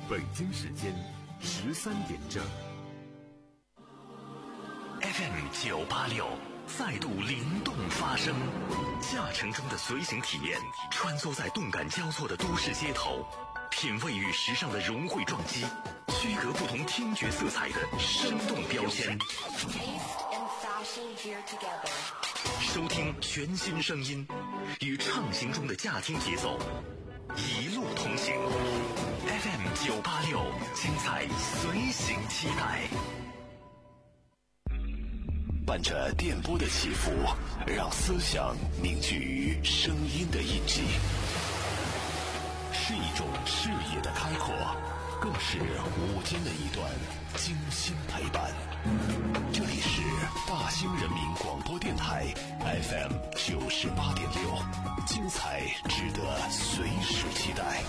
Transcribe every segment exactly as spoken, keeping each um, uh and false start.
北京时间十三点整。 F M 九八六再度灵动发声，驾乘中的随行体验，穿梭在动感交错的都市街头，品味与时尚的融汇撞击，区隔不同听觉色彩的生动标签。收听全新声音，与畅行中的驾听节奏，一路同行。F M 九八六，精彩随行期待。 伴着电波的起伏，让思想凝聚于声音的印记，是一种视野的开阔，更是午间的一段精心陪伴。这里是大兴人民广播电台 F M 九十八点六，精彩值得随时期待。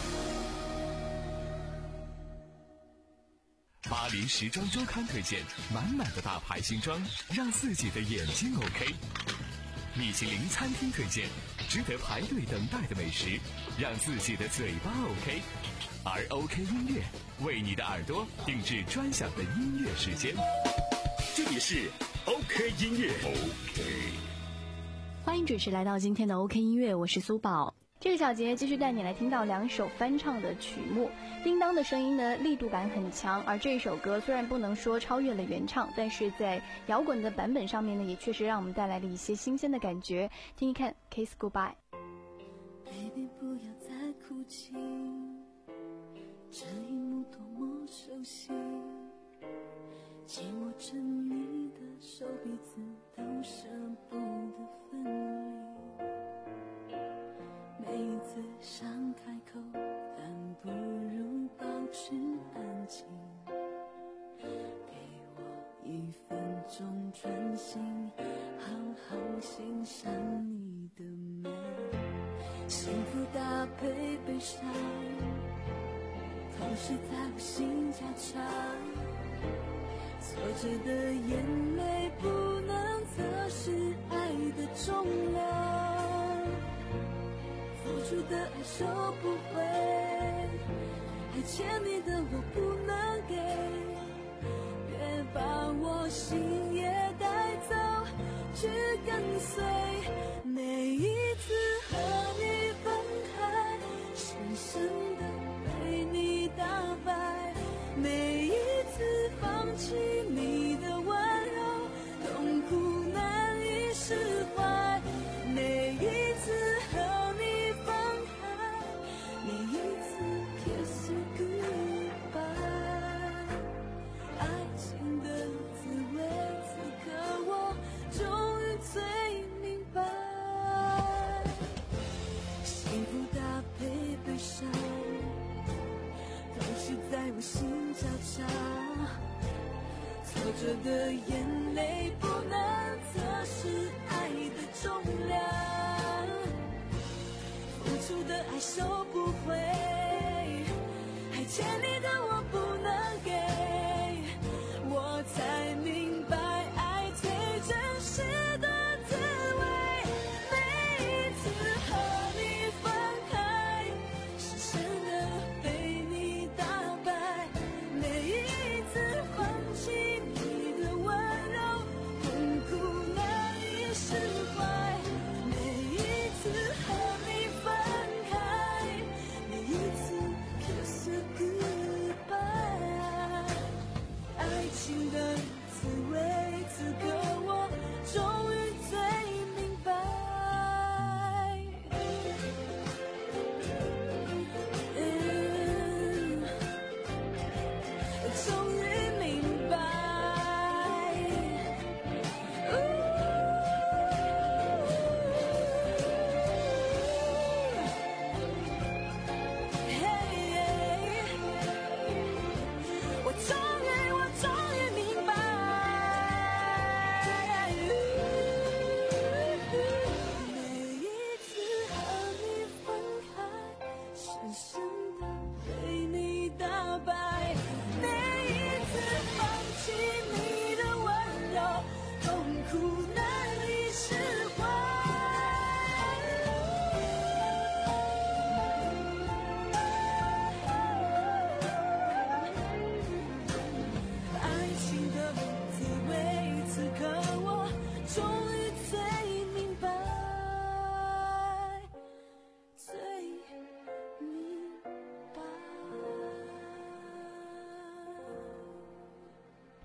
巴黎时装周刊推荐满满的大牌新装，让自己的眼睛 OK。米其林餐厅推荐值得排队等待的美食，让自己的嘴巴 OK。而 OK 音乐为你的耳朵定制专享的音乐时间。这里是 OK 音乐 OK。 欢迎准时来到今天的 OK 音乐，我是苏宝。这个小节继续带你来听到两首翻唱的曲目。叮当的声音呢，力度感很强，而这首歌虽然不能说超越了原唱，但是在摇滚的版本上面呢，也确实让我们带来了一些新鲜的感觉。听一看 Kiss Goodbye。 Baby 不要再哭泣，这一幕多么熟悉，紧握着你的手，彼此都舍不得分离。每一次想开口，但不如保持安静。给我一分钟专心，好好欣赏你的美。幸福搭配悲伤，同时在我心交叉。挫折的眼泪不能测试爱的重量。付出的爱收不回，还欠你的我不能给。别把我心也带走，去跟随。每一次和你分开，深深的被你打败。每一次放弃你的温柔，痛苦难以释怀。每一次和你分开，每一次 kiss goodbye。 爱情的滋味，此刻我终于最明白。幸福搭配悲伤，同时在我心交叉。挫折的眼泪不能测试爱的重量。付出的爱收不回，还欠你的我不能给。我才明白爱最真实的滋味。每一次和你分开，深深的被你打败。每一次放弃你的温柔，痛苦难以释怀。每一次和你分开，每一次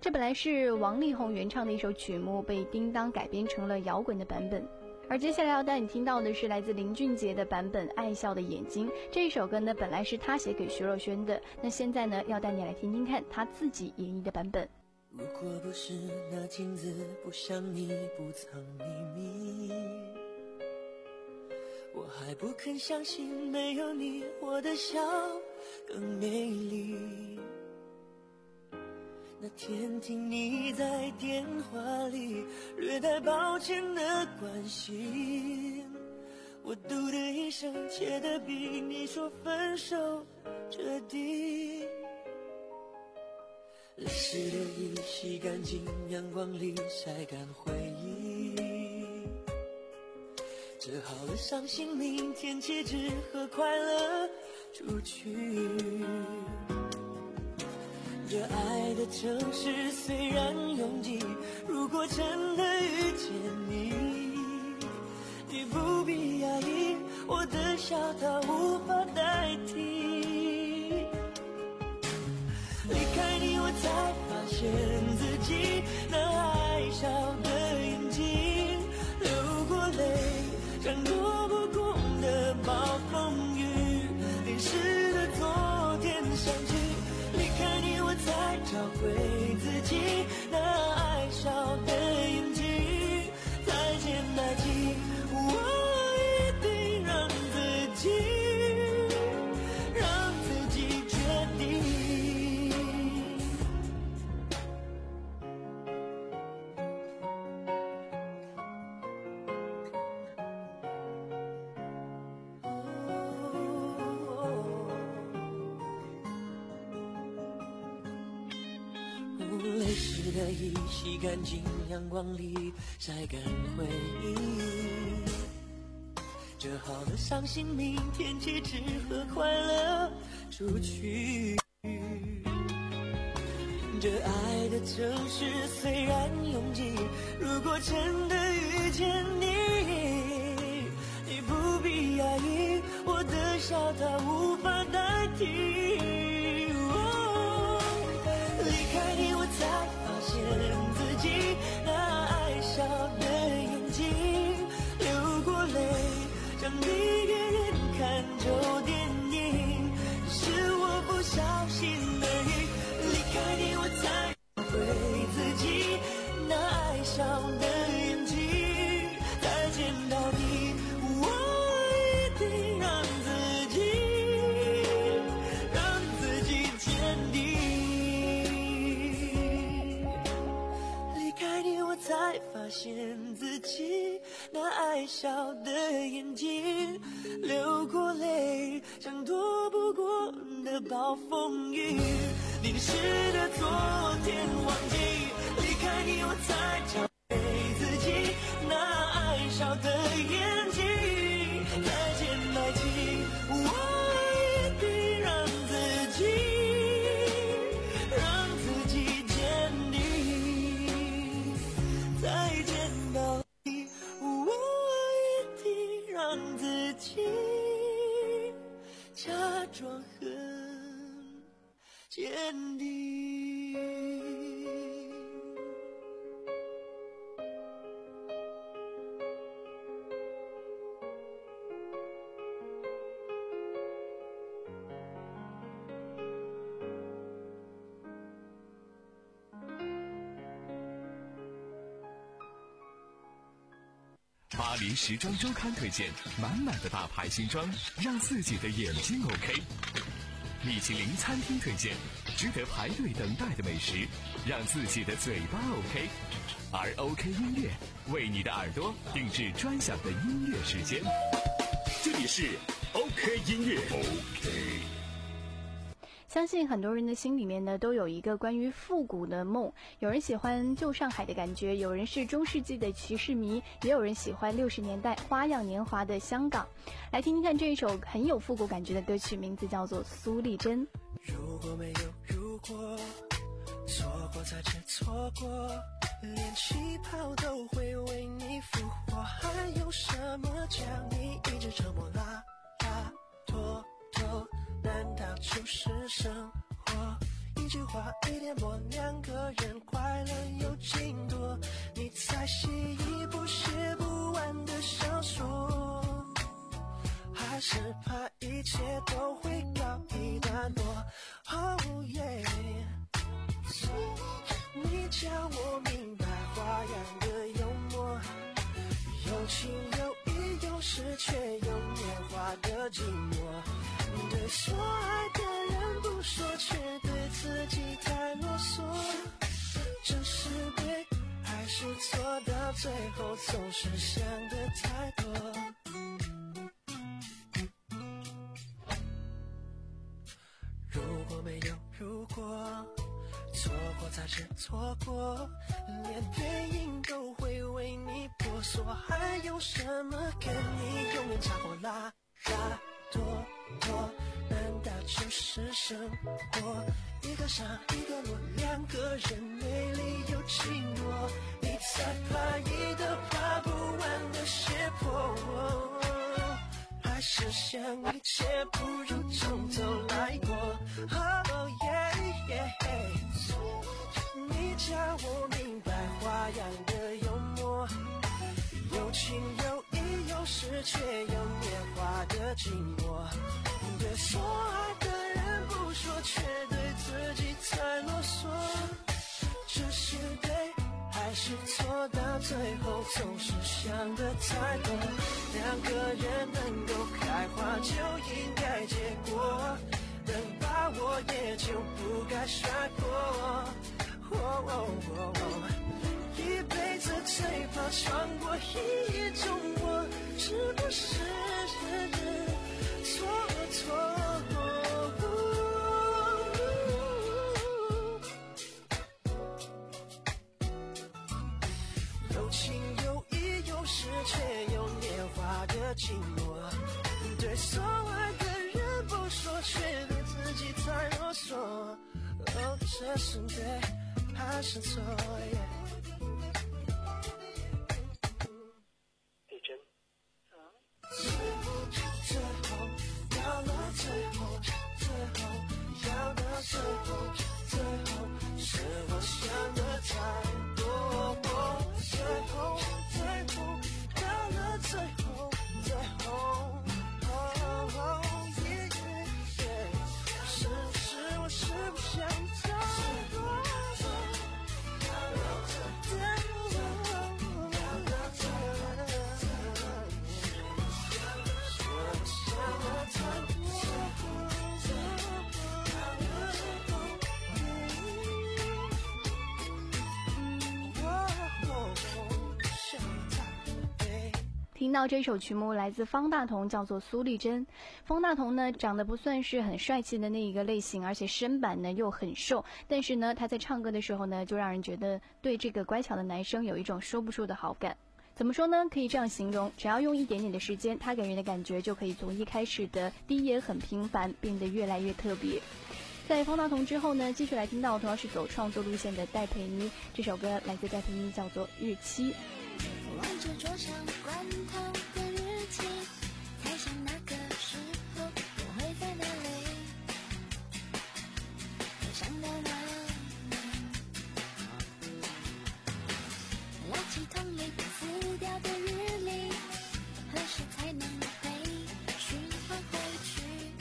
这本来是王力宏原唱的一首曲目，被叮当改编成了摇滚的版本。而接下来要带你听到的是来自林俊杰的版本《爱笑的眼睛》。这一首歌呢，本来是他写给徐若瑄的，那现在呢，要带你来听听看他自己演绎的版本。 如果不是那镜子不像你不藏秘密，我还不肯相信没有你我的笑更美丽。那天听你在电话里略带抱歉的关心，我嘟的一声切得比你说分手彻底。泪湿的衣洗干净，阳光里晒干回忆，折好了伤心，明天起只和快乐出去。这爱的城市虽然拥挤，如果真的遇见你，你不必压抑，我的笑它无法代替。离开你我才发现自己那爱笑的眼睛，流过泪像躲不过的暴风雨，淋湿的昨天想起，离开你我才找回自己那爱笑的眼睛。再见爱情，我一定让自己让自己决定。泪湿的衣洗干净，阳光里晒干回忆，折好了伤心，明天起只和快乐出去。这爱的城市虽然拥挤，如果真的遇见你，你不必压抑，我的笑它无法代替。才发现自己那爱笑的眼睛，流过泪像一个人看旧电影，是我不小心而已。离开你我才找回自己那爱笑的眼睛。再见到你我一定让自己让自己坚定。才发现自己那爱笑的眼睛，流过泪像躲不过的暴风雨，淋湿的昨天忘记，离开你我才找回自己那爱笑的眼睛。再见爱情，我一定让自己让自己坚定。再见到你，我一定让自己假装很坚定。 巴黎时装周刊推荐满满的大牌新装，让自己的眼睛 OK。米其林餐厅推荐值得排队等待的美食，让自己的嘴巴 OK。而 OK 音乐为你的耳朵定制专享的音乐时间。 这里是 OK 音乐 OK。 相信很多人的心里面呢，都有一个关于复古的梦。有人喜欢旧上海的感觉，有人是中世纪的骑士迷，也有人喜欢六十年代花样年华的香港。来听听看这一首很有复古感觉的歌曲，名字叫做《苏丽珍》。 如果没有如果，错过才知错过，连气泡都会为你复活，还有什么叫你一直沉默啦啦拖拖？难道就是生活？一句话一点破，两个人快乐有尽多，你在写一部写不完的小说，还是怕一切都会告一段落。 Oh yeah， 你叫我明白花样的幽默，有情有义，有时却有年华的寂寞。对说爱的人不说，却对自己太啰嗦。这是对还是错？到最后总是想的太多。如果没有如果，错过才是错过，连背影都会为你婆娑，还有什么跟你永远差不多？拉拉多多，难道就是生活？一个上一个落，两个人美丽又寂寞，你才怕一个爬不完的斜坡，还是想一切不如从头来过。 Oh yeah yeah， 你叫我明白花样的幽默，有情有义，有时却有年华的寂寞。对说爱的人不说，却对自己太啰嗦。这是对还是错？到最后总是想的太多。两个人能够开花就应该结果，能把握也就不该摔破。哦哦哦哦，一辈子最怕穿过一种我，是不是错错？有情有义，有时却有年华的寂寞。对所爱的人不说，却对自己太啰嗦。哦，这是对还是错？一针。最后到了最后，最后要到最后，最后是我想的太多。最后，最后到了最后，最后。是不是我是不想太多？ 听到这首曲目来自方大同，叫做苏丽珍。方大同呢长得不算是很帅气的那一个类型，而且身板呢又很瘦，但是呢他在唱歌的时候呢就让人觉得对这个乖巧的男生有一种说不出的好感。怎么说呢，可以这样形容，只要用一点点的时间，他给人的感觉就可以从一开始的低也很平凡变得越来越特别。在方大同之后呢，继续来听到同样是走创作路线的戴佩妮，这首歌来自戴佩妮，叫做日期。 望着桌上罐头的日期，猜想那个时候我会在哪里，悲伤在哪里，拉起同一本撕掉的日历，何时才能被循环回去，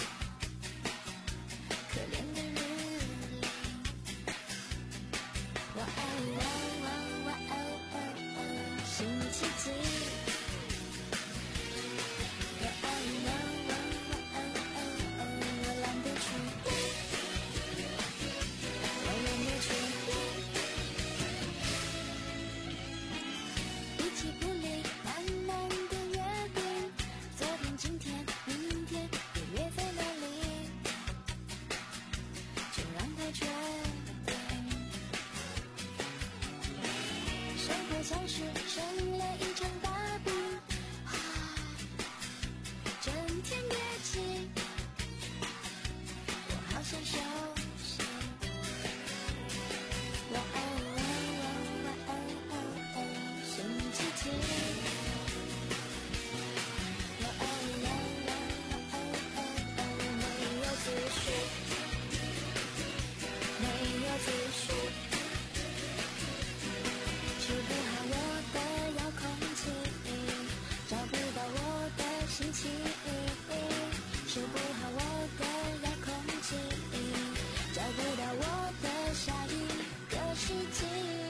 可怜的日历。哇哦哇哦哇哦哦哦，星期几？哇哦哇哦哇哦哦哦，我懒得去，我懒得去。一起不离慢慢的约定，昨天今天明天又约在哪里，就让它决定。生活像是生了一场大病，啊，整天憋气，我好想休息。哇哦哇哦哇哦哦哦，星期几？哇哦哇哦哇哦哦哦，没有思绪，没找不到我的下一个世纪。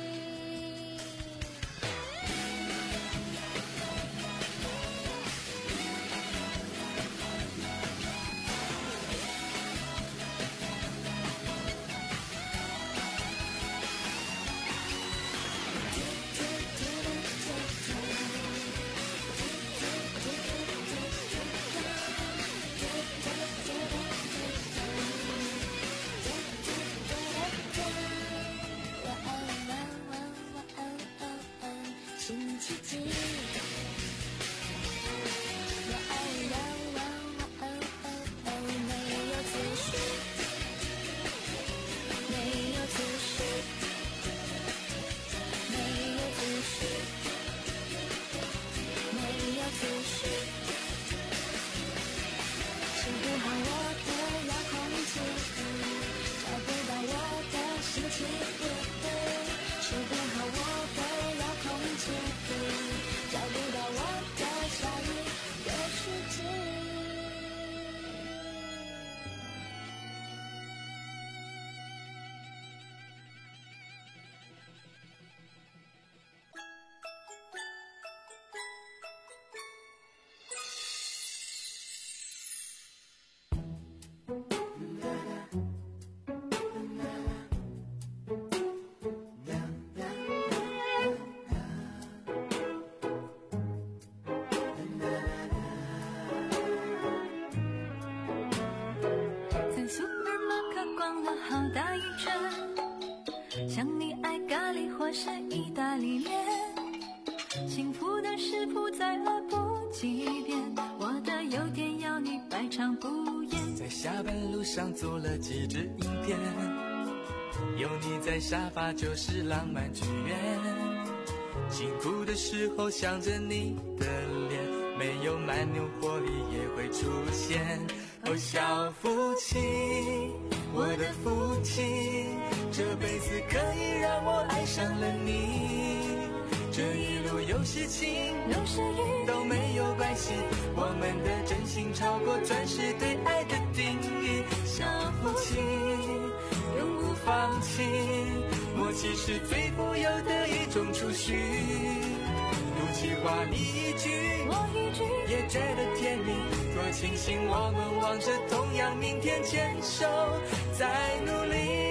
是意大利面，幸福的食谱再来不及变，我的优点要你百尝不厌。 在下班路上做了几支影片，有你在沙发就是浪漫剧院，辛苦的时候想着你的脸，没有蛮牛活力也会出现。哦，小夫妻，我的夫妻，这辈子可以让我爱上了你，这一路有事情有时雨都没有关系，我们的真心超过钻石对爱的定义。小夫妻永不放弃，默契是最富有的一种储蓄，赌气话你一句我一句也觉得甜蜜，多庆幸我们望着同样明天，牵手在努力。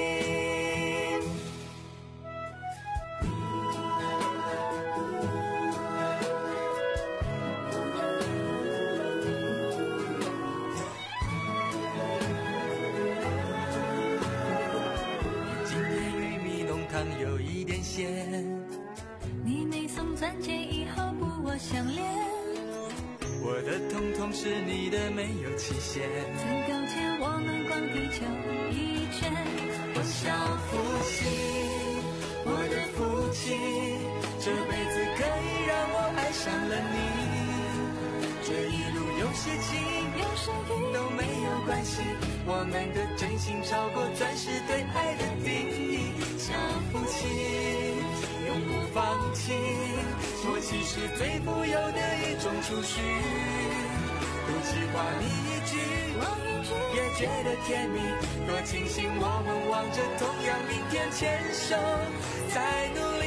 今天玉米浓汤有一点咸， 你没送钻戒以后不我相恋， 我的统统是你的没有期限， 曾勾肩我们逛地球一圈。 我小夫妻，我的夫妻，这辈子可以让我爱上了你，这一路有事情有时雨都没有关系，我们的真心超过钻石对爱的定义。小夫妻永不放弃，默契是最富有的一种储蓄，赌气话你一句我一句也觉得甜蜜，多庆幸我们望着同样明天，牵手在努力。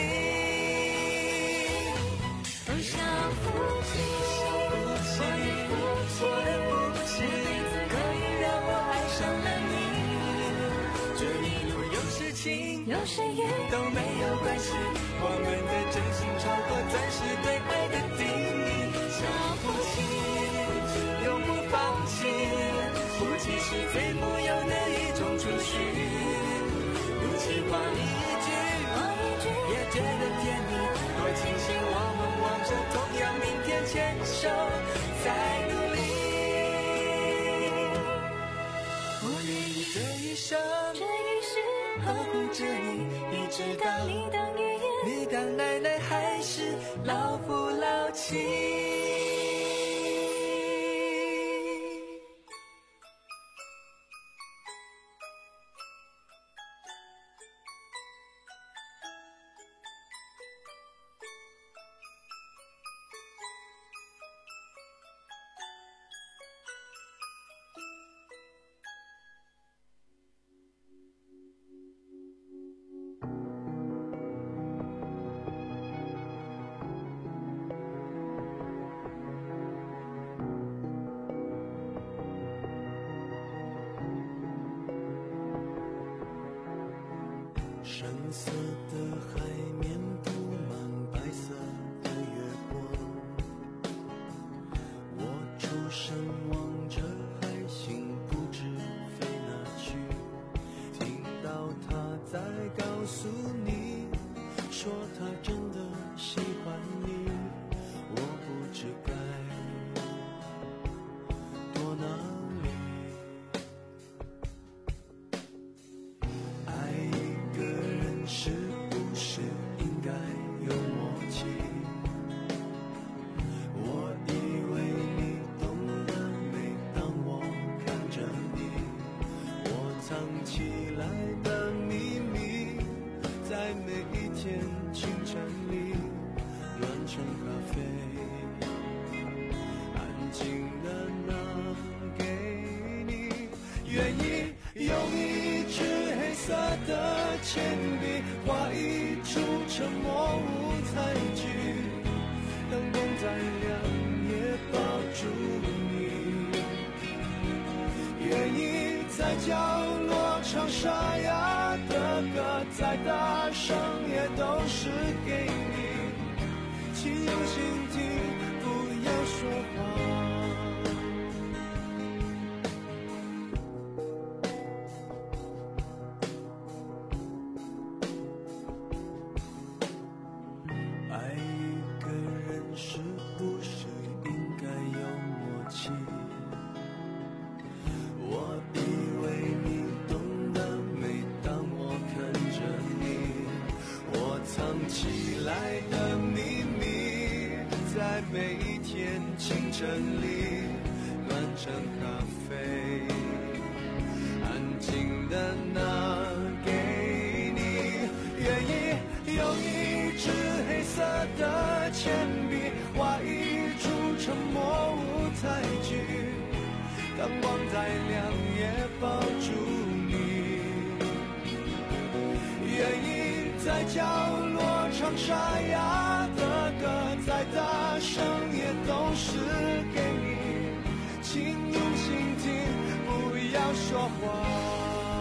哦，小夫妻， 我的夫妻，我的夫妻，可以让我爱上了你，这一路有事情有时雨都没有关系，我们的真心超过钻石对爱的定义。小夫妻永不放弃，夫妻是最富有的一种储蓄，赌气话你一句我一句也觉得甜蜜，多庆幸我们望着同样明天，牵手在努力。我愿意这一生这一世呵护着你，一直到你当爷爷你当奶奶，还是老夫老妻。 深色的海面布满白色的月光，我出神望着海星不知飞哪去，听到他在告诉你，说他真的喜欢你，我不知该躲哪里。爱一个人是不是应该有默契？我以为你懂得，每当我看着你，我藏起来的秘密，在每一天清晨里暖成咖啡，安静的拿给你。愿意用一支黑色的铅笔画一出沉默舞台剧，灯光再亮也抱住你。愿意在角落唱沙哑的歌，再大声也都是给你，请用心听，不要说话。爱一个人是不是应该有默契？我以为你懂得，每当我看着你，我藏起来的秘密，在每一天清晨里暖成咖啡，安静的拿给你。愿意用一支黑色的铅笔画一出沉默舞台剧，当光再亮也抱住你。愿意在角落唱沙哑的歌，再大声也都是给你，请用心听，不要说话。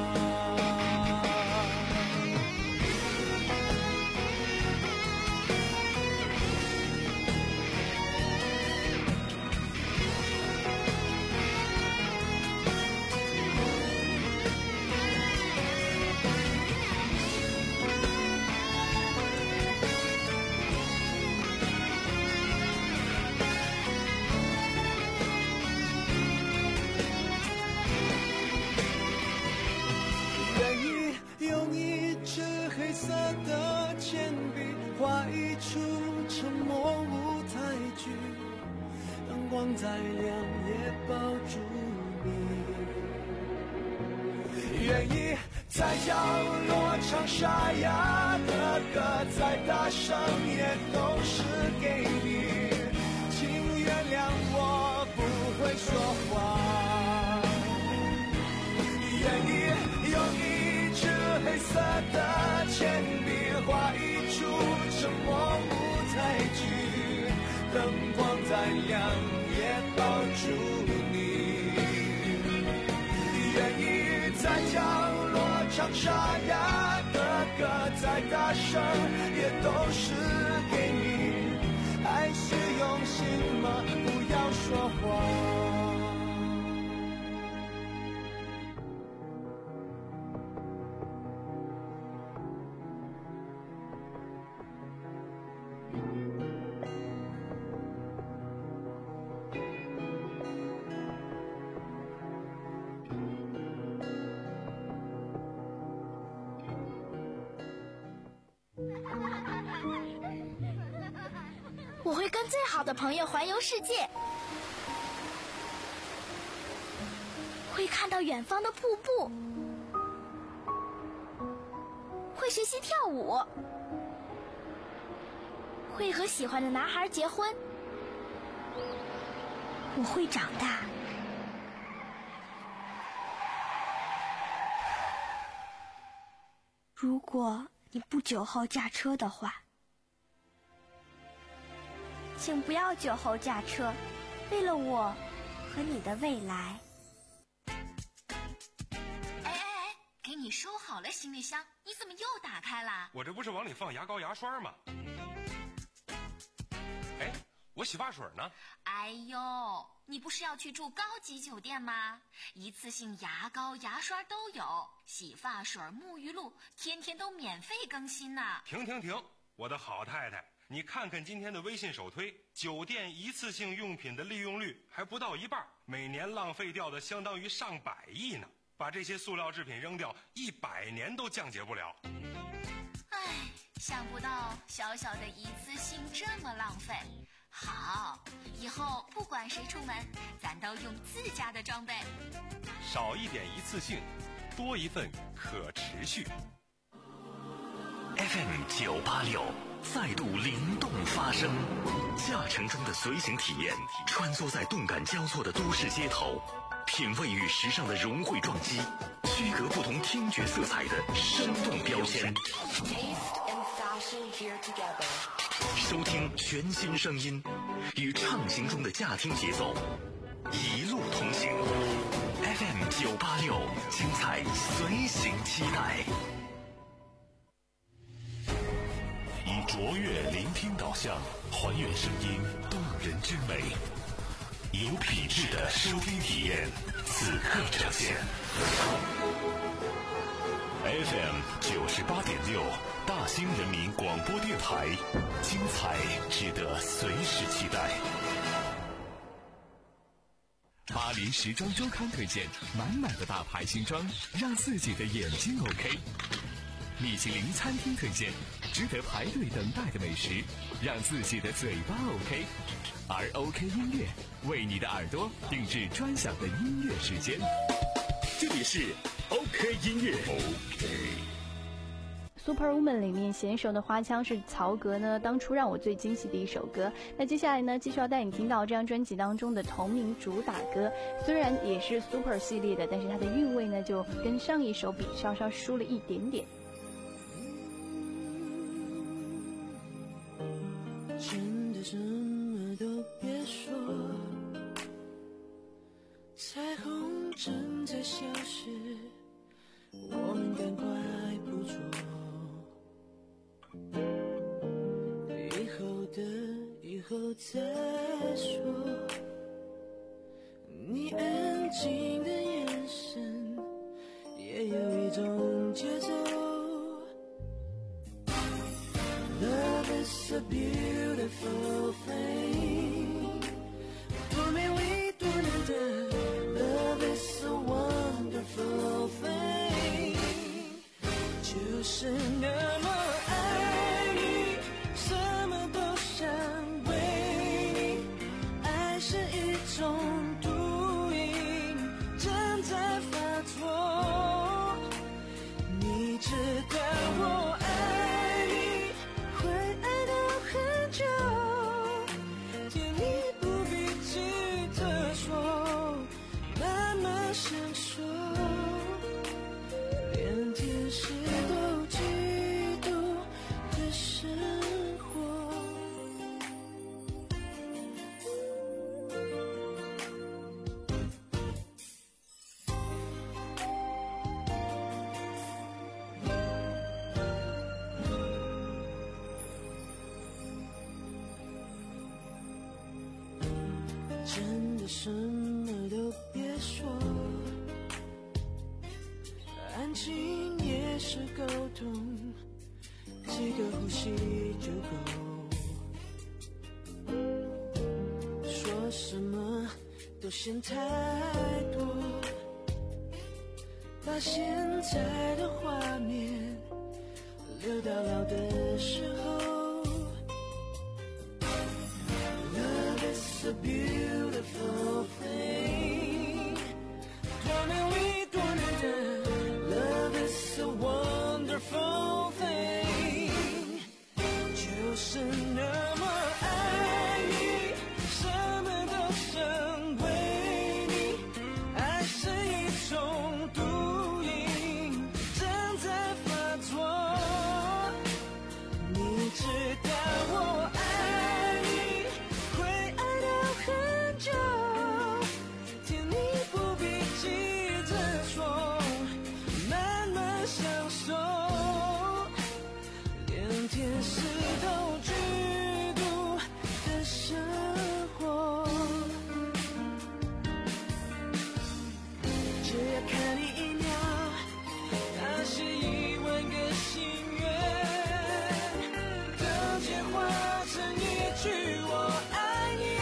色的铅笔画一出沉默舞台剧，灯光再亮也抱住你。愿意在角落唱沙哑的歌，再大声也都是给你，请原谅我不会说话。愿意用一支黑色的铅笔画一出沉默舞台剧，灯光再亮也抱住你。愿意在角落唱沙哑的歌，再大声也都是给你。爱是用心吗？不要说谎。 我会跟最好的朋友环游世界，会看到远方的瀑布，会学习跳舞，会和喜欢的男孩结婚。我会长大。如果你不酒后驾车的话，请不要酒后驾车，为了我和你的未来。 哎哎哎，给你你收好了行李箱，你怎么又打开了？ 我这不是往里放牙膏牙刷吗？哎，我洗发水呢？ 哎呦，你不是要去住高级酒店吗？一次性牙膏牙刷都有，洗发水沐浴露天天都免费更新呢。 停停停，我的好太太，你看看今天的微信首推，酒店一次性用品的利用率还不到一半，每年浪费掉的相当于上百亿呢。把这些塑料制品扔掉，一百年都降解不了。 唉，想不到小小的一次性这么浪费。好，以后不管谁出门，咱都用自家的装备。 少一点一次性，多一份可持续。 F M 九八六再度灵动发声，驾乘中的随行体验，穿梭在动感交错的都市街头，品味与时尚的融汇撞击，区隔不同听觉色彩的生动标签。收听全新声音，与畅行中的驾听节奏，一路同行。F M 九八六，精彩随行期待。 以卓越聆听导向，还原声音动人之美，有品质的收听体验，此刻呈现。F M 九十八点六，大兴人民广播电台，精彩值得随时期待。 巴黎时装周刊推荐满满的大牌新装，让自己的眼睛 OK。米其林餐厅推荐值得排队等待的美食，让自己的嘴巴 OK。而 OK 音乐为你的耳朵定制专享的音乐时间。这里是 OK 音乐。 Superwoman 里面娴熟的花腔是曹格呢当初让我最惊喜的一首歌。那接下来呢，继续要带你听到这张专辑当中的同名主打歌，虽然也是 Super 系列的，但是它的韵味呢就跟上一首比稍稍输了一点点。 真的什么都别说，彩虹正在消失，我们赶快捕捉以后的以后再说。你安静的眼神也有一种节奏。Love is a beautiful thing. For me, we do it. Love is a wonderful thing. 就是那么爱你，什么都想为你。爱是一种毒瘾，正在发作。你知道我爱。真的什么都别说，安静也是沟通，几个呼吸就够。说什么都嫌太多，把现在的画面留到老的时候。It's a beautiful thing. Tell me we don't need love is a wonderful thing. 就是那么爱你，什么都想为你。爱是一种毒瘾，正在发作。 享受，连天石头居住的生活。只要看你一秒，那是一万个心愿，都简化成一句我爱你。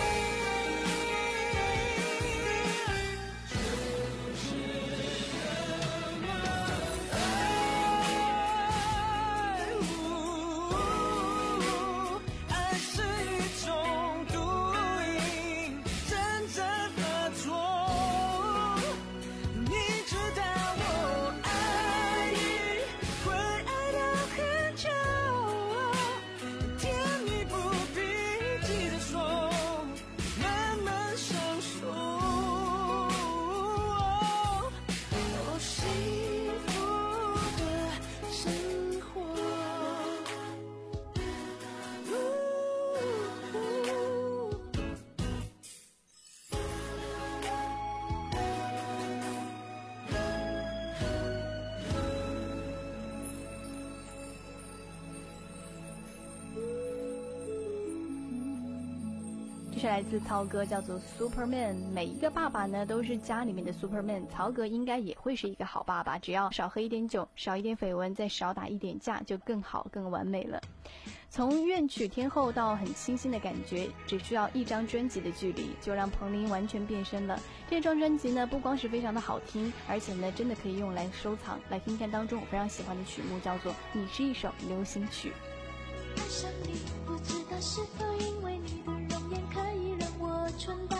是来自曹格，叫做 Superman。 每一个爸爸呢都是家里面的 Superman， 曹格应该也会是一个好爸爸，只要少喝一点酒，少一点绯闻，再少打一点架，就更好更完美了。从怨曲天后到很清新的感觉，只需要一张专辑的距离，就让彭羚完全变身了。这张专辑呢不光是非常的好听，而且呢真的可以用来收藏。来听看当中我非常喜欢的曲目，叫做《你是一首流行曲》。 爱上你，不知道是否因为你的容颜可以让我纯白。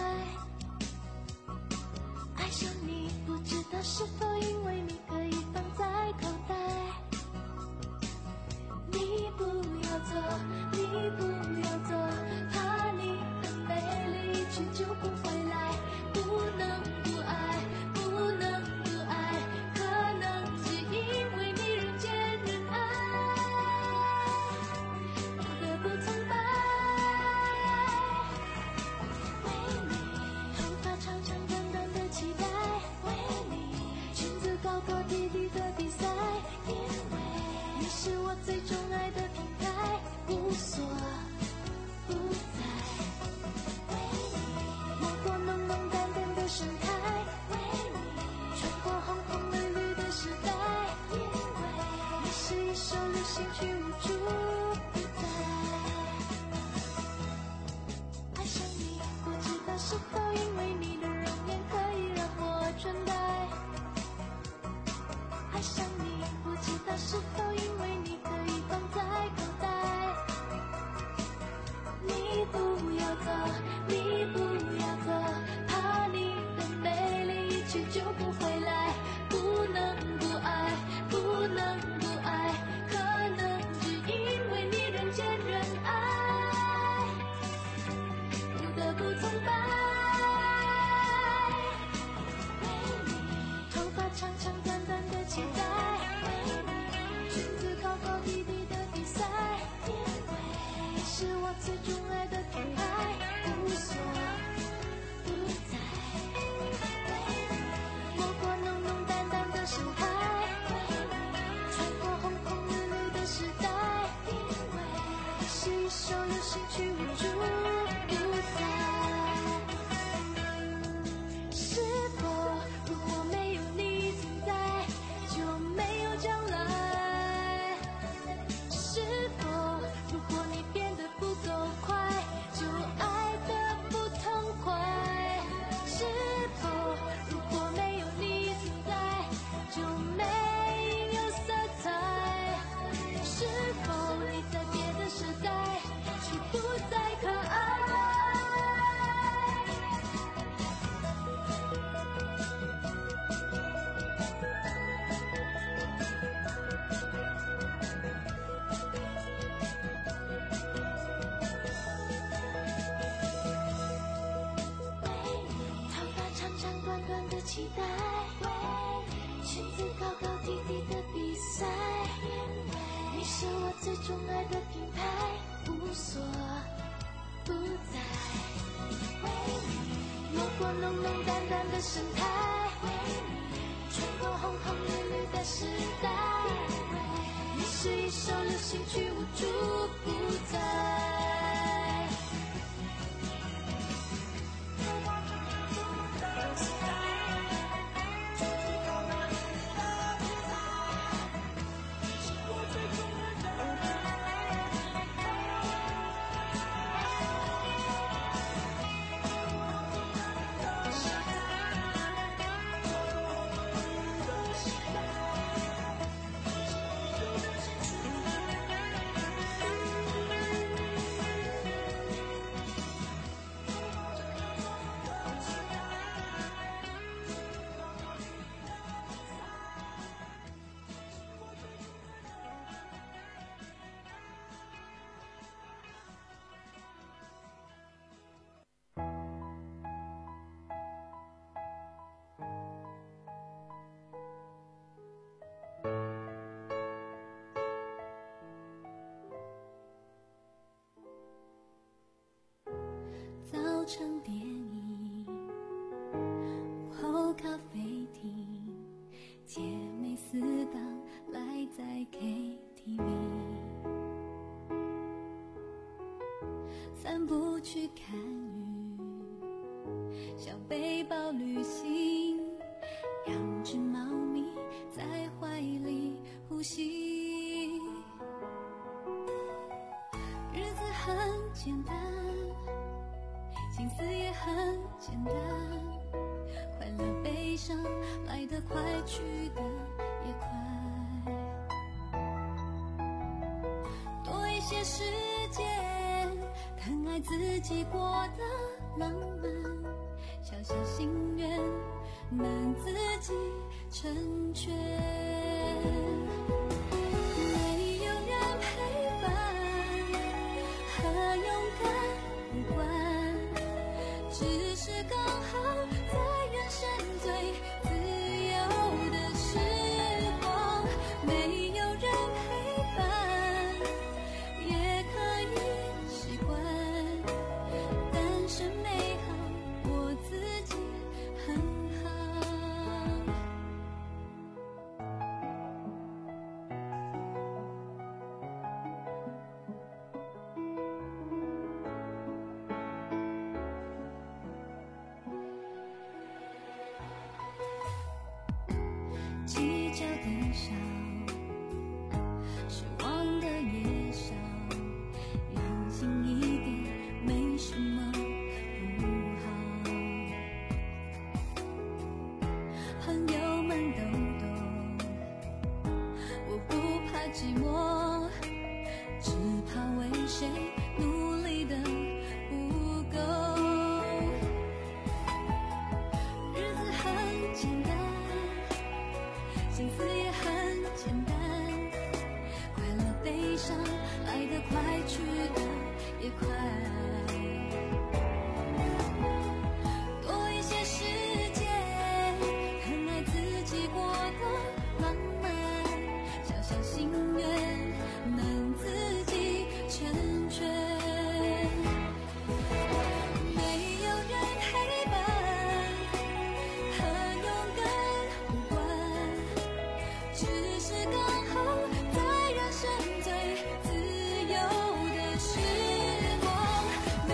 爱上你，不知道是否因为你可以放在口袋。你不要走，你不要走，怕你的美丽一去就不回来。不能不爱，不能不爱，可能只因为你人见人爱。不得不崇拜，为你头发长长短短的期待，为你裙子高高低低的比赛，因为你是我最钟爱的品牌，无所不在。为你摸过浓浓淡淡的盛开，为你穿过红红绿绿的时代，因为你是一首流行曲，无处不在。爱上你，不知道是否因为你的容颜可以让我穿戴。爱上你，不知道是否因为你可以放在口袋。你不要走，你不要走，怕你的美丽一去就不回来。不能不爱，不能不爱，可能只因为你人见人爱。不得不崇拜，为你头发长长短短的期待，为你裙子高高低低的比赛，因为你是我最钟爱的品牌，无所不在。摸过浓浓淡淡的盛开，穿过红红绿绿的时代，因为你是一首流行曲，无处不在。是否如果没有你存在，就没有将来？是否如果你变得不够快，就爱得不痛快？是否如果没有你存在，就没有色彩？是否你在别的时代，却不再可爱？头发长长短短的期待，裙子高高低低的比赛，你是我最钟爱的品牌，无所不在。摸过浓浓淡淡的盛开，穿过红红绿绿的时代， 首流行曲无处不在。早场电影，午后咖啡厅，姐妹四档赖在 K T V， 散步去看雨，小背包旅行，养只猫咪在怀里呼吸，日子很简单，心思也很简单，快乐悲伤来得快，去得也快，多一些时间疼爱自己过得浪漫，小小心愿能自己成全，没有人陪伴和勇敢无关，只是刚好在人生最自由的时光，没有人陪伴也可以习惯，单身美好，我自己很好。计较的少，失望的也少，任性一点没什么不好，朋友们都懂，我不怕寂寞，只怕为谁努力的不够，日子很简单，心思也很简单，快乐悲伤来得快，去得也快，多一些时间疼爱自己过得浪漫，小小心愿能自己成全，没有人陪伴和勇敢无关，只是刚好在人生最自由的时光，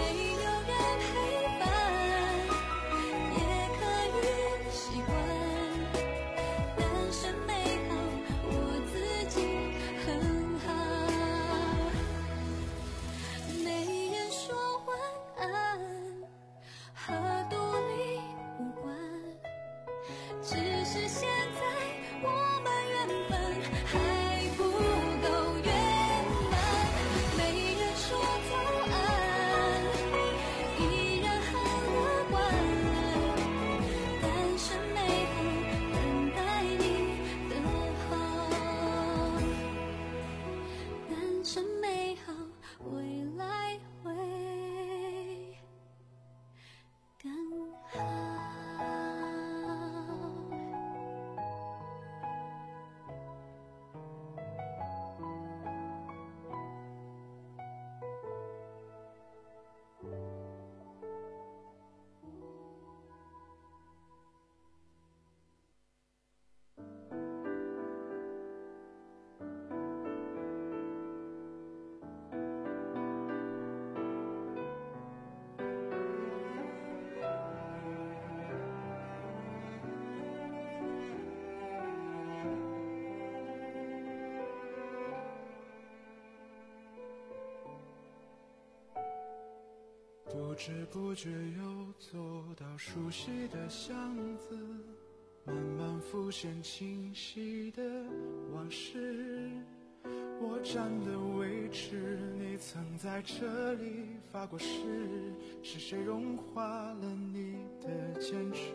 不知不觉又走到熟悉的巷子，慢慢浮现清晰的往事。我站的位置，你曾在这里发过誓，是谁融化了你的坚持？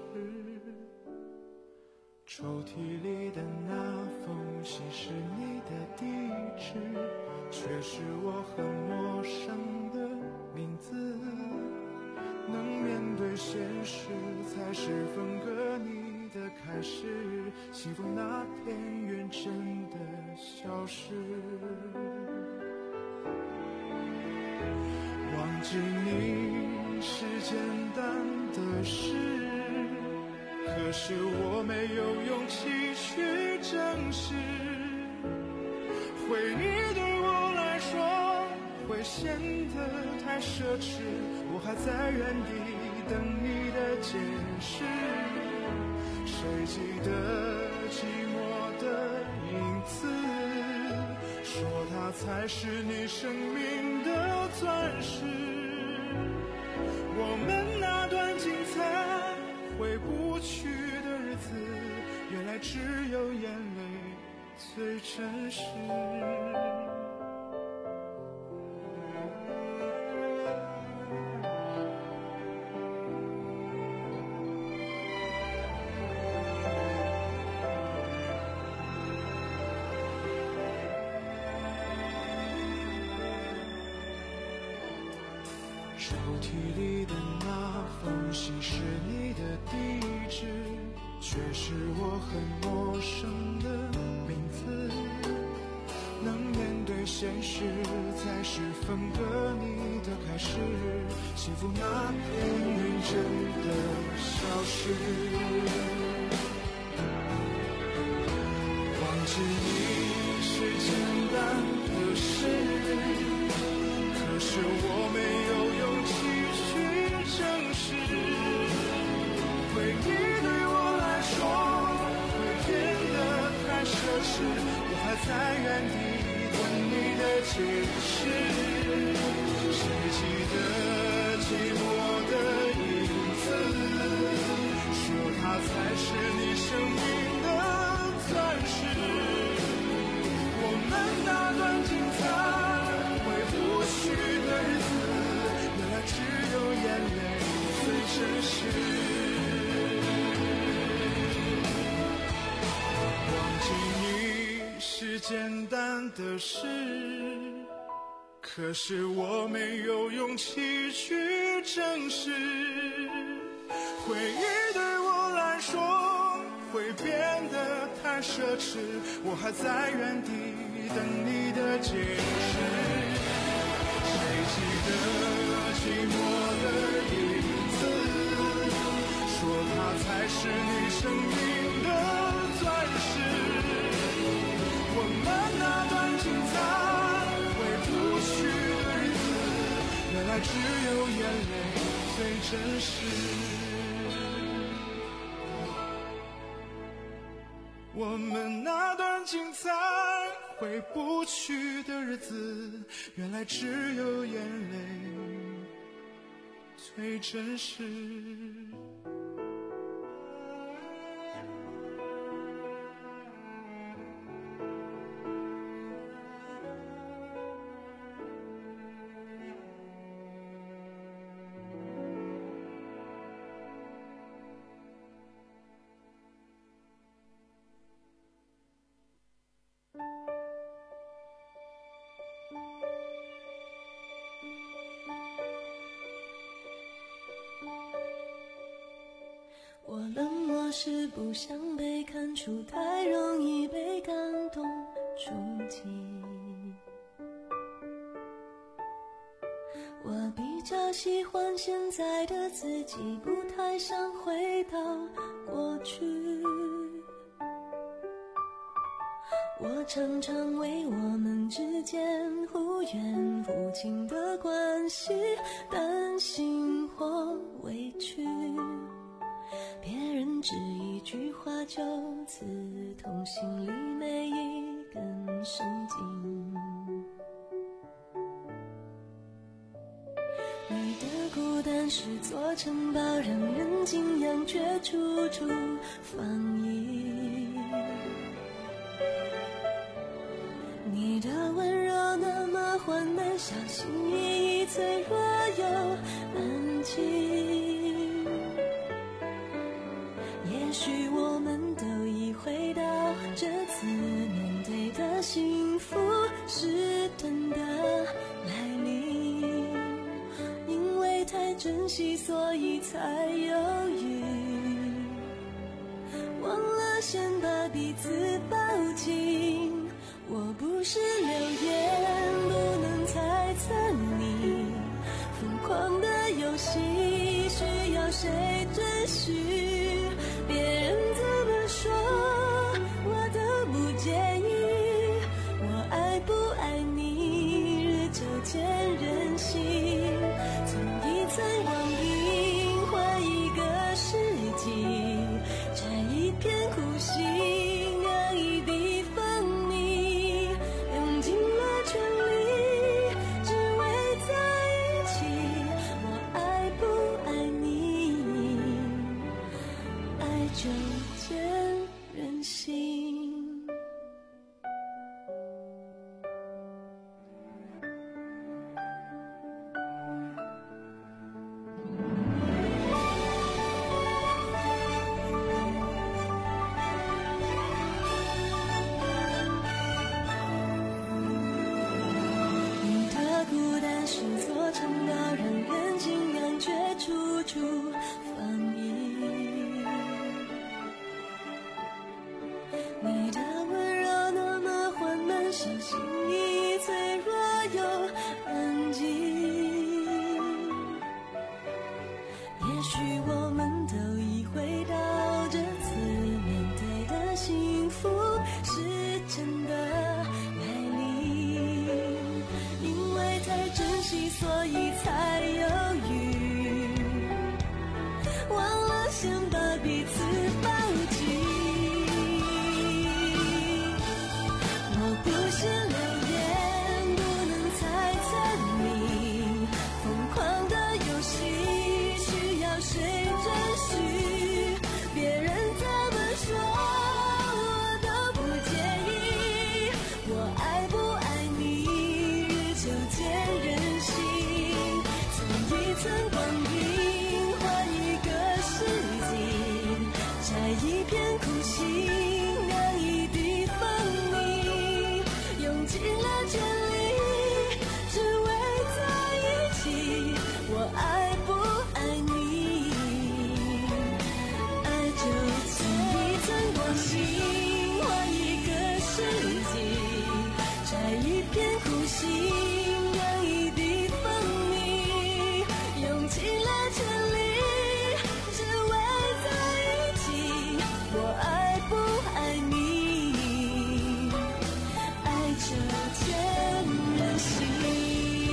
抽屉里的那封信是你的地址，却是我很陌生的名字。能面对现实，才是分割你的开始。幸福那天远真的消失，忘记你是简单的事，可是我没有勇气去正视。回忆对我来说会显得太奢侈，我还在原地等你的解释。谁记得寂寞的影子，说它才是你生命的钻石。我们那段精彩回不去的日子，原来只有眼泪最真实。抽屉里的那封信是你的地址，却是我很陌生的名字。能面对现实，才是分割你的开始。幸福那片云真的消失，忘记你是简单的事，可是我没有勇气去正视。回忆对我来说会变得太奢侈，我还在原地等你的解释。谁记得寂寞的影子，说它才是你生命的钻石。我们那段精彩回不去的日子，原来只有眼泪最真实。忘记你是简单的事，可是我没有勇气去正视。回忆对我来说会变得太奢侈，我还在原地等你的解释。谁记得寂寞的影子，说它才是你生命的钻石。我们那段精彩回不去的日子，原来只有眼泪最真实。我们那段精彩回不去的日子，原来只有眼泪最真实。 我冷漠是不想被看出，太容易被感动触及。我比较喜欢现在的自己，不太想回到过去。我常常为我们之间忽远忽近的关系担心或委屈，别人只一句话就刺痛心里每一根神经。你的故单是座城堡，让人敬仰却处处防御。你的温柔那么缓慢，小心翼翼，脆弱又安静。也许我们都已回到这次面对的幸福是真的来临，因为太珍惜，所以才犹豫，忘了先把彼此抱紧。我不是流言，不能猜测你疯狂的游戏需要谁准许，别人怎么说我都不介意，我爱不爱你日久见人心，从一层光阴换一个世纪，摘一片苦心养一滴风泥，用尽了全力只为在一起，我爱不爱你，爱就见人心。你的孤单是座城堡，让人敬仰却处处防御。你的温柔那么缓慢，小心翼翼，脆弱又安静。也许我们都已回到这次面对的幸福是真的来临，因为太珍惜，所以才犹豫，忘了先把彼此抱紧。我不是流言，不能猜测你疯狂的游戏需要谁准许，别人怎么说我都不介意，我爱不爱你日久见人心，从一层光阴换一个世纪，摘一片苦心养一滴风泥，用尽了全力只为在一起，我爱不爱你，爱就从一层光阴换一个世纪，摘一片苦心养一滴风泥，用尽了全力只为在一起，我爱不爱你，爱就见人心。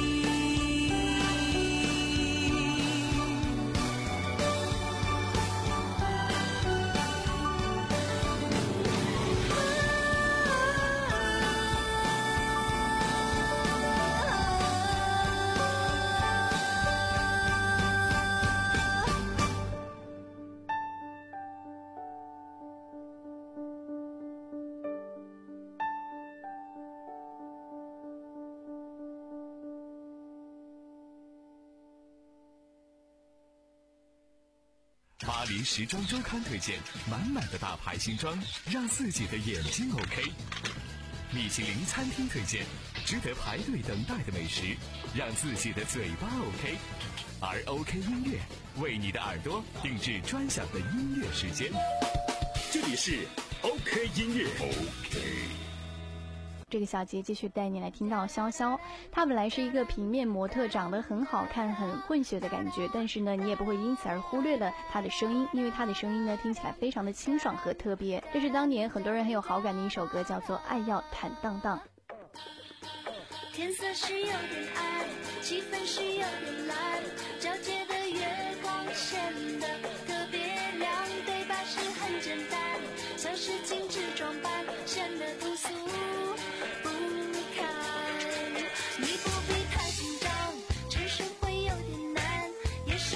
巴黎时装周刊推荐满满的大牌新装，让自己的眼睛 OK。米其林餐厅推荐值得排队等待的美食，让自己的嘴巴 OK。而 OK 音乐为你的耳朵定制专享的音乐时间。 这里是 OK 音乐 OK。 这个小节继续带你来听到潇潇，她本来是一个平面模特，长得很好看，很混血的感觉，但是呢，你也不会因此而忽略了她的声音，因为她的声音呢听起来非常的清爽和特别。这是当年很多人很有好感的一首歌，叫做《爱要坦荡荡》。 天色是有点暗，气氛是有点蓝，皎洁的月光显得特别亮，对白是很简单，像是精致装扮，显得朴素不堪。你不必太紧张，只是会有点难，也许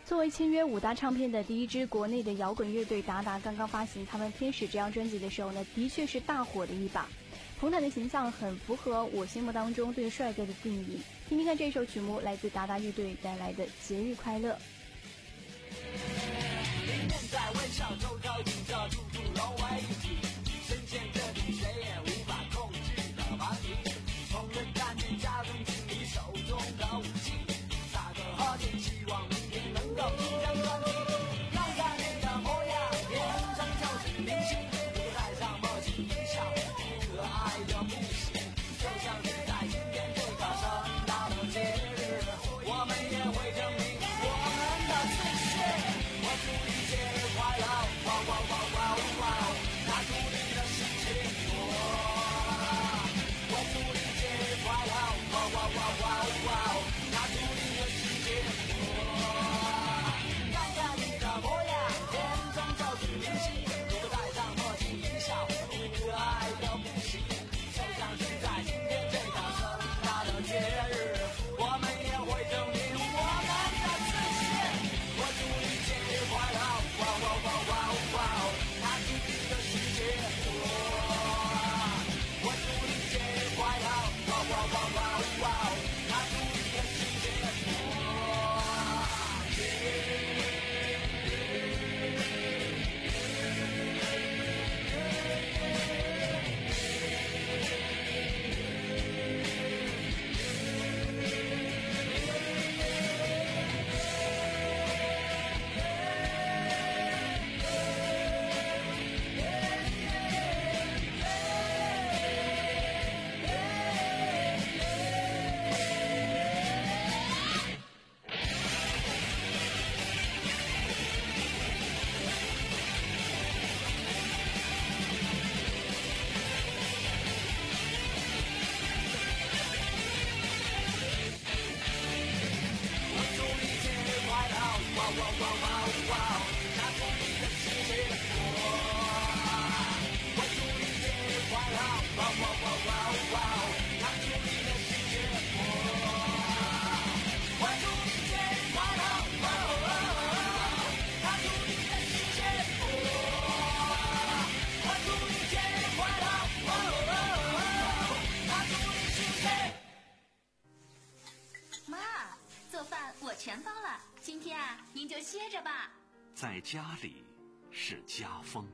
作为签约五大唱片的第一支国内的摇滚乐队，达达刚刚发行他们《天使》这张专辑的时候呢，的确是大火的一把。彭坦的形象很符合我心目当中对帅哥的定义。听听看这首曲目，来自达达乐队带来的《节日快乐》。 人在微笑，周遭景色处处融为一体，深陷这种谁也无法控制的顽皮，从人看见家中经理手中的武器，撒个火箭，希望明天能够一张专辑，看看你的模样，天生就是明星，如果带上墨镜一笑，可爱的不行，就像是在今天这个盛大的节日，我们也会证明我们的自信。我祝你节日快乐，哇哇哇哇哇！那祝你的心情多。我祝你节日快乐，哇哇哇哇哇！那祝你的心情多。看看你的模样，天生就是明星，如果戴上墨镜一笑，可爱的不行，就像是在今天这个盛大的节日，我们也会证明我们的自信。我祝你节日快乐，哇哇哇哇哇！那祝你的心情多。我祝你节日快乐，哇哇哇哇哇！那祝你的心情多。 全包了，今天啊，您就歇着吧。 在家里是家风。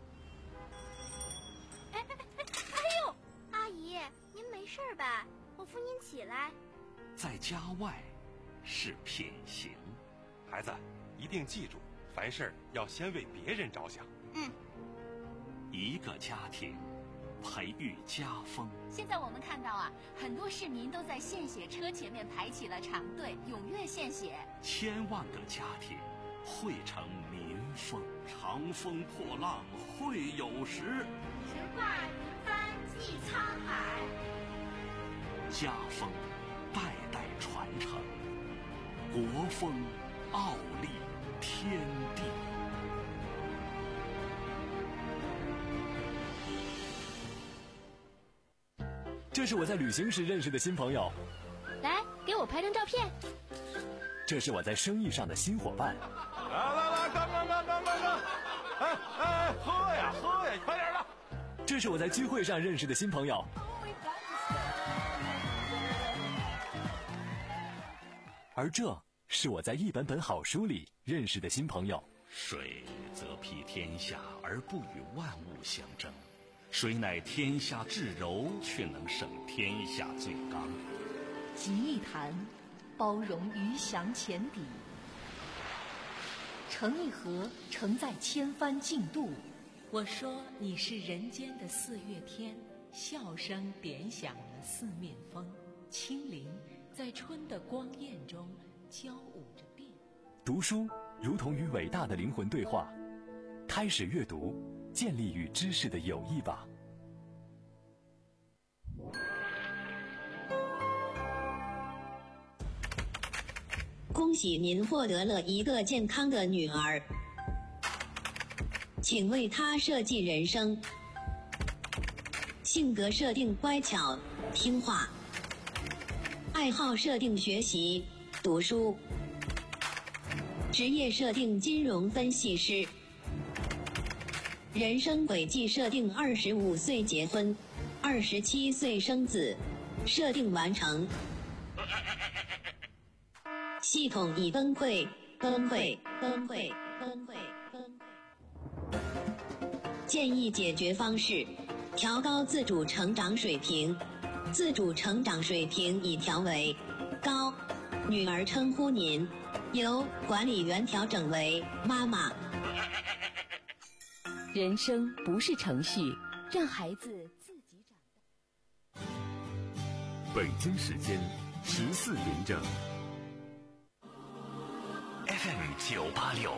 哎哎哎！哎呦，阿姨，您没事吧？我扶您起来。 在家外是品行。 孩子，一定记住，凡事要先为别人着想。 嗯。 一个家庭培育家风。 现在我们看到啊，很多市民都在献血车前面排起了长队，踊跃献血。 千万个家庭汇成民风，长风破浪会有时， 直挂云帆济沧海。 家风代代传承，国风傲立天地。 这是我在旅行时认识的新朋友， 来给我拍张照片。 这是我在生意上的新伙伴。 来来来，干干干干干干！哎哎，喝呀喝呀，快点的！ 这是我在聚会上认识的新朋友。而这是我在一本本好书里认识的新朋友。 水则披天下而不与万物相争，谁乃天下至柔，却能胜天下最刚。 集一谈，包容鱼翔浅底；成一河，承载千帆竞渡。我说你是人间的四月天，笑声点响了四面风，清灵在春的光艳中交舞着变。 读书如同与伟大的灵魂对话，开始阅读，建立与知识的友谊吧。 恭喜您获得了一个健康的女儿，请为她设计人生。性格设定乖巧听话，爱好设定学习读书， 职业设定金融分析师。人生轨迹设定二十五岁结婚，二十七岁生子，设定完成。系统已崩溃，崩溃，崩溃，崩溃，崩溃。建议解决方式：调高自主成长水平。自主成长水平已调为高。女儿称呼您，由管理员调整为妈妈。 人生不是程序，让孩子自己长大。 北京时间十四点整。 F M 九八六